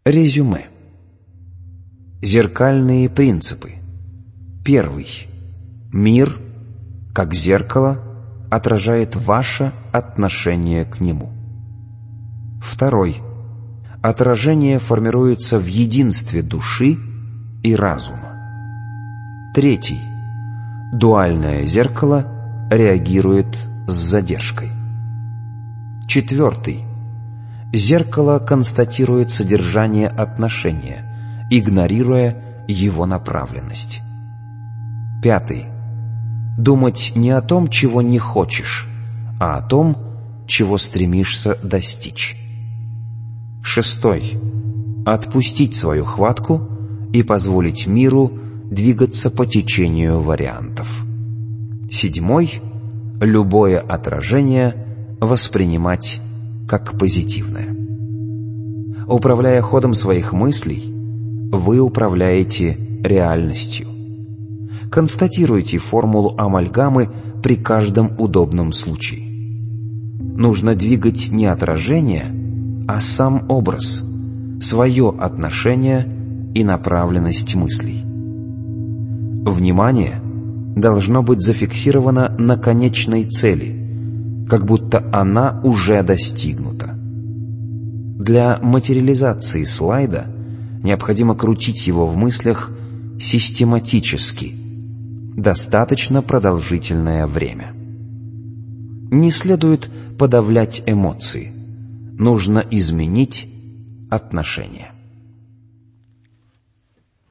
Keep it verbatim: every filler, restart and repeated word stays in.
Резюме. Зеркальные принципы. Первый. Мир, как зеркало, отражает ваше отношение к нему. Второй. Отражение формируется в единстве души и разума. Третий. Дуальное зеркало реагирует с задержкой. Четвертый. Зеркало констатирует содержание отношения, игнорируя его направленность. Пятый. Думать не о том, чего не хочешь, а о том, чего стремишься достичь. Шестой. Отпустить свою хватку и позволить миру двигаться по течению вариантов. Седьмой. Любое отражение воспринимать как позитивное. Управляя ходом своих мыслей, вы управляете реальностью. Констатируйте формулу амальгамы при каждом удобном случае. Нужно двигать не отражение, а сам образ, свое отношение и направленность мыслей. Внимание должно быть зафиксировано на конечной цели, как будто она уже достигнута. Для материализации слайда необходимо крутить его в мыслях систематически, достаточно продолжительное время. Не следует подавлять эмоции, нужно изменить отношение.